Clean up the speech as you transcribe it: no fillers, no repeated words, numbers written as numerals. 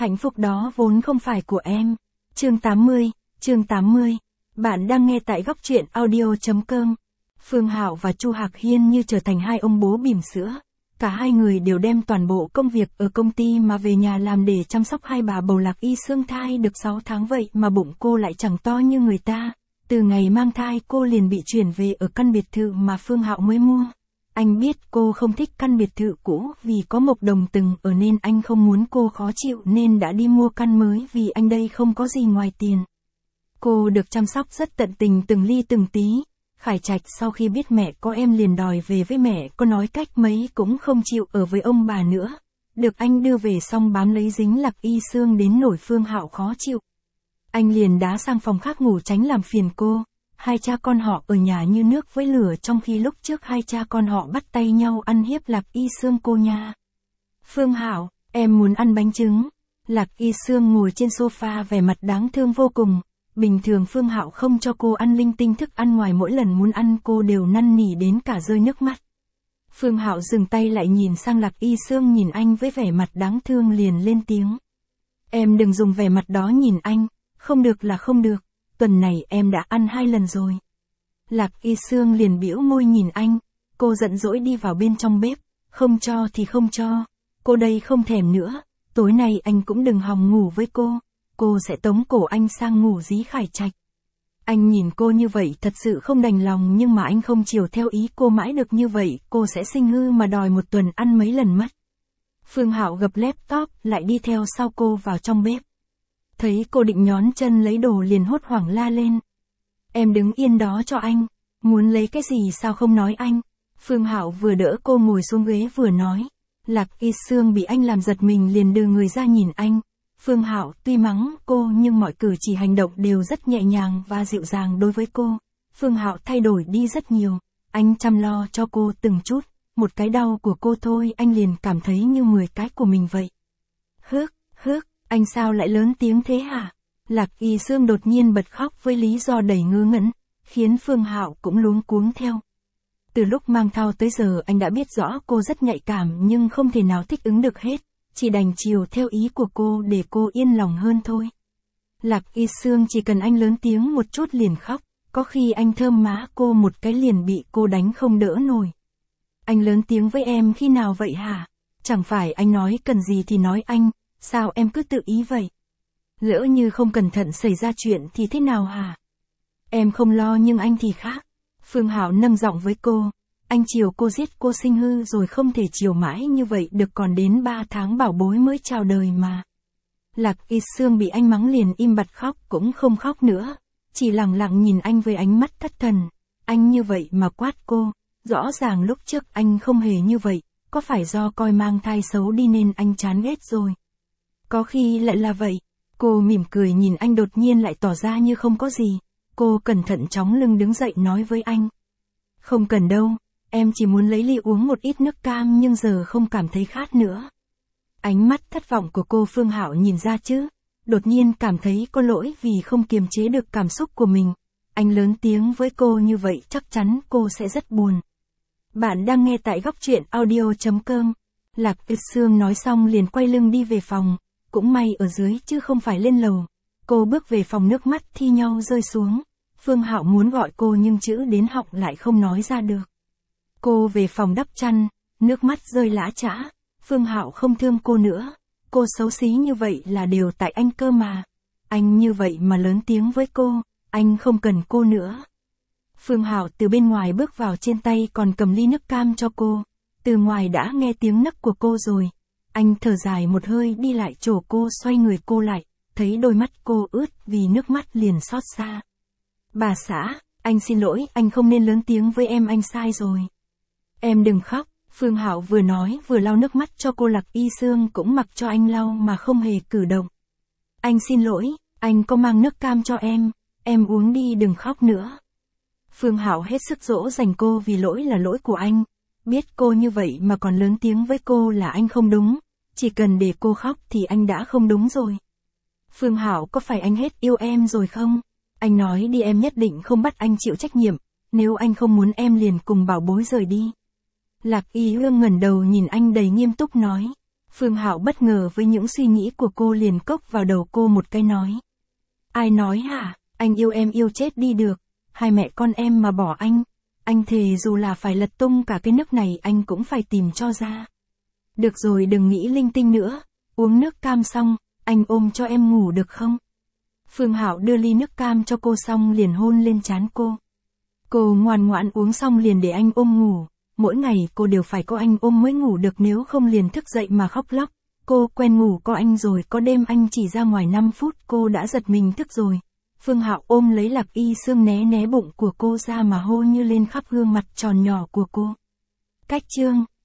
Hạnh phúc đó vốn không phải của em. Chương 80. Bạn đang nghe tại góc truyện audio.com. Phương Hạo và Chu Hạc Hiên như trở thành hai ông bố bỉm sữa. Cả hai người đều đem toàn bộ công việc ở công ty mà về nhà làm để chăm sóc hai bà bầu Lạc Y Sương thai được 6 tháng vậy mà bụng cô lại chẳng to như người ta. Từ ngày mang thai cô liền bị chuyển về ở căn biệt thự mà Phương Hạo mới mua. Anh biết cô không thích căn biệt thự cũ vì có Mộc Đồng từng ở nên anh không muốn cô khó chịu nên đã đi mua căn mới vì anh đây không có gì ngoài tiền. Cô được chăm sóc rất tận tình từng ly từng tí. Khải Trạch sau khi biết mẹ có em liền đòi về với mẹ, có nói cách mấy cũng không chịu ở với ông bà nữa. Được anh đưa về xong bám lấy dính Lạc Y Sương đến nổi Phương Hạo khó chịu. Anh liền đá sang phòng khác ngủ tránh làm phiền cô. Hai cha con họ ở nhà như nước với lửa trong khi lúc trước hai cha con họ bắt tay nhau ăn hiếp Lạc Y Sương cô nha. Phương Hạo, em muốn ăn bánh trứng. Lạc Y Sương ngồi trên sofa vẻ mặt đáng thương vô cùng. Bình thường Phương Hạo không cho cô ăn linh tinh thức ăn ngoài, mỗi lần muốn ăn cô đều năn nỉ đến cả rơi nước mắt. Phương Hạo dừng tay lại nhìn sang Lạc Y Sương nhìn anh với vẻ mặt đáng thương liền lên tiếng. Em đừng dùng vẻ mặt đó nhìn anh, không được là không được, tuần này em đã ăn 2 lần rồi. Lạc Y Sương liền bĩu môi nhìn anh, cô giận dỗi đi vào bên trong bếp, không cho thì không cho, cô đây không thèm nữa, tối nay anh cũng đừng hòng ngủ với cô sẽ tống cổ anh sang ngủ dí Khải Trạch. Anh nhìn cô như vậy thật sự không đành lòng nhưng mà anh không chiều theo ý cô mãi được như vậy, cô sẽ sinh hư mà đòi một tuần ăn mấy lần mất. Phương Hạo gập laptop lại đi theo sau cô vào trong bếp. Thấy cô định nhón chân lấy đồ liền hốt hoảng la lên. Em đứng yên đó cho anh, muốn lấy cái gì sao không nói anh. Phương Hạo vừa đỡ cô ngồi xuống ghế vừa nói. Lạc Y Sương bị anh làm giật mình liền đưa người ra nhìn anh. Phương Hạo tuy mắng cô nhưng mọi cử chỉ hành động đều rất nhẹ nhàng và dịu dàng đối với cô. Phương Hạo thay đổi đi rất nhiều, anh chăm lo cho cô từng chút, một cái đau của cô thôi anh liền cảm thấy như 10 cái của mình vậy. Hước, anh sao lại lớn tiếng thế hả? Lạc Y Sương đột nhiên bật khóc với lý do đầy ngớ ngẩn, khiến Phương Hạo cũng luống cuống theo. Từ lúc mang thai tới giờ anh đã biết rõ cô rất nhạy cảm nhưng không thể nào thích ứng được hết. Chỉ đành chiều theo ý của cô để cô yên lòng hơn thôi. Lạc Y Sương chỉ cần anh lớn tiếng một chút liền khóc, có khi anh thơm má cô một cái liền bị cô đánh không đỡ nổi. Anh lớn tiếng với em khi nào vậy hả? Chẳng phải anh nói cần gì thì nói anh, sao em cứ tự ý vậy? Lỡ như không cẩn thận xảy ra chuyện thì thế nào hả? Em không lo nhưng anh thì khác. Phương Hạo nâng giọng với cô. Anh chiều cô giết cô sinh hư rồi không thể chiều mãi như vậy được, còn đến 3 tháng bảo bối mới chào đời mà. Lạc Y Sương bị anh mắng liền im bặt khóc cũng không khóc nữa. Chỉ lặng lặng nhìn anh với ánh mắt thất thần. Anh như vậy mà quát cô. Rõ ràng lúc trước anh không hề như vậy. Có phải do coi mang thai xấu đi nên anh chán ghét rồi? Có khi lại là vậy. Cô mỉm cười nhìn anh đột nhiên lại tỏ ra như không có gì. Cô cẩn thận chóng lưng đứng dậy nói với anh. Không cần đâu. Em chỉ muốn lấy ly uống một ít nước cam nhưng giờ không cảm thấy khát nữa. Ánh mắt thất vọng của cô Phương Hạo nhìn ra chứ. Đột nhiên cảm thấy có lỗi vì không kiềm chế được cảm xúc của mình. Anh lớn tiếng với cô như vậy chắc chắn cô sẽ rất buồn. Bạn đang nghe tại góc truyện audio.com. Lạc Y Sương nói xong liền quay lưng đi về phòng. Cũng may ở dưới chứ không phải lên lầu. Cô bước về phòng nước mắt thi nhau rơi xuống. Phương Hạo muốn gọi cô nhưng chữ đến họng lại không nói ra được. Cô về phòng đắp chăn, nước mắt rơi lã chã. Phương Hạo không thương cô nữa. Cô xấu xí như vậy là đều tại anh cơ mà. Anh như vậy mà lớn tiếng với cô, anh không cần cô nữa. Phương Hạo từ bên ngoài bước vào, trên tay còn cầm ly nước cam cho cô. Từ ngoài đã nghe tiếng nấc của cô rồi. Anh thở dài một hơi đi lại chỗ cô, xoay người cô lại, thấy đôi mắt cô ướt vì nước mắt liền xót xa. Bà xã, anh xin lỗi, anh không nên lớn tiếng với em, anh sai rồi. Em đừng khóc, Phương Hạo vừa nói vừa lau nước mắt cho cô. Lạc Y Sương cũng mặc cho anh lau mà không hề cử động. Anh xin lỗi, anh có mang nước cam cho em uống đi đừng khóc nữa. Phương Hạo hết sức dỗ dành cô vì lỗi là lỗi của anh. Biết cô như vậy mà còn lớn tiếng với cô là anh không đúng. Chỉ cần để cô khóc thì anh đã không đúng rồi. Phương Hạo, có phải anh hết yêu em rồi không? Anh nói đi, em nhất định không bắt anh chịu trách nhiệm. Nếu anh không muốn em liền cùng bảo bối rời đi. Lạc Y Hương ngẩng đầu nhìn anh đầy nghiêm túc nói. Phương Hạo bất ngờ với những suy nghĩ của cô liền cốc vào đầu cô một cái nói. Ai nói hả, anh yêu em yêu chết đi được, hai mẹ con em mà bỏ anh thề dù là phải lật tung cả cái nước này anh cũng phải tìm cho ra. Được rồi đừng nghĩ linh tinh nữa, uống nước cam xong, anh ôm cho em ngủ được không? Phương Hạo đưa ly nước cam cho cô xong liền hôn lên trán cô. Cô ngoan ngoãn uống xong liền để anh ôm ngủ, mỗi ngày cô đều phải có anh ôm mới ngủ được nếu không liền thức dậy mà khóc lóc. Cô quen ngủ có anh rồi, có đêm anh chỉ ra ngoài 5 phút cô đã giật mình thức rồi. Phương Hạo ôm lấy Lạc Y Sương né né bụng của cô ra mà hôn như lên khắp gương mặt tròn nhỏ của cô. Cách chương